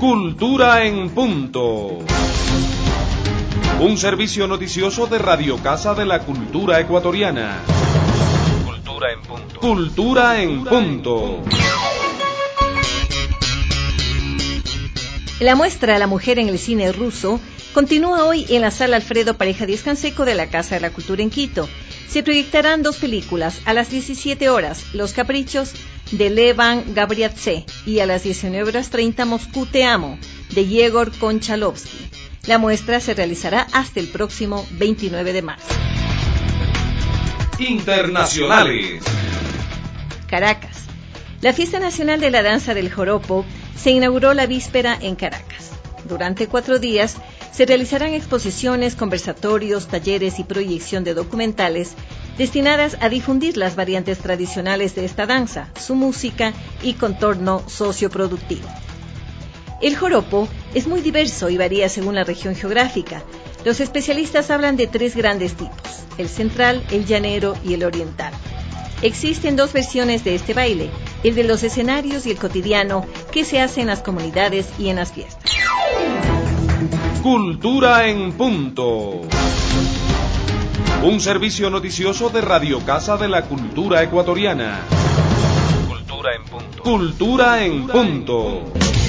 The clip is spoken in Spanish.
Cultura en Punto. Un servicio noticioso de Radio Casa de la Cultura Ecuatoriana. Cultura en Punto. Cultura en Punto. La muestra La mujer en el cine ruso continúa hoy en la sala Alfredo Pareja Díez Canseco de la Casa de la Cultura en Quito. Se proyectarán dos películas: a las 17 horas, Los Caprichos, de Levan Gabriadze, y a las 19:30, Moscú te amo, de Yegor Konchalovsky. La muestra se realizará hasta el próximo 29 de marzo. Internacionales. Caracas. La Fiesta Nacional de la Danza del Joropo se inauguró la víspera en Caracas. Durante 4 días se realizarán exposiciones, conversatorios, talleres y proyección de documentales destinadas a difundir las variantes tradicionales de esta danza, su música y contorno socioproductivo. El joropo es muy diverso y varía según la región geográfica. Los especialistas hablan de 3 grandes tipos: el central, el llanero y el oriental. Existen 2 versiones de este baile: el de los escenarios y el cotidiano, que se hace en las comunidades y en las fiestas. Cultura en Punto. Un servicio noticioso de Radio Casa de la Cultura Ecuatoriana. Cultura en Punto. Cultura en Punto.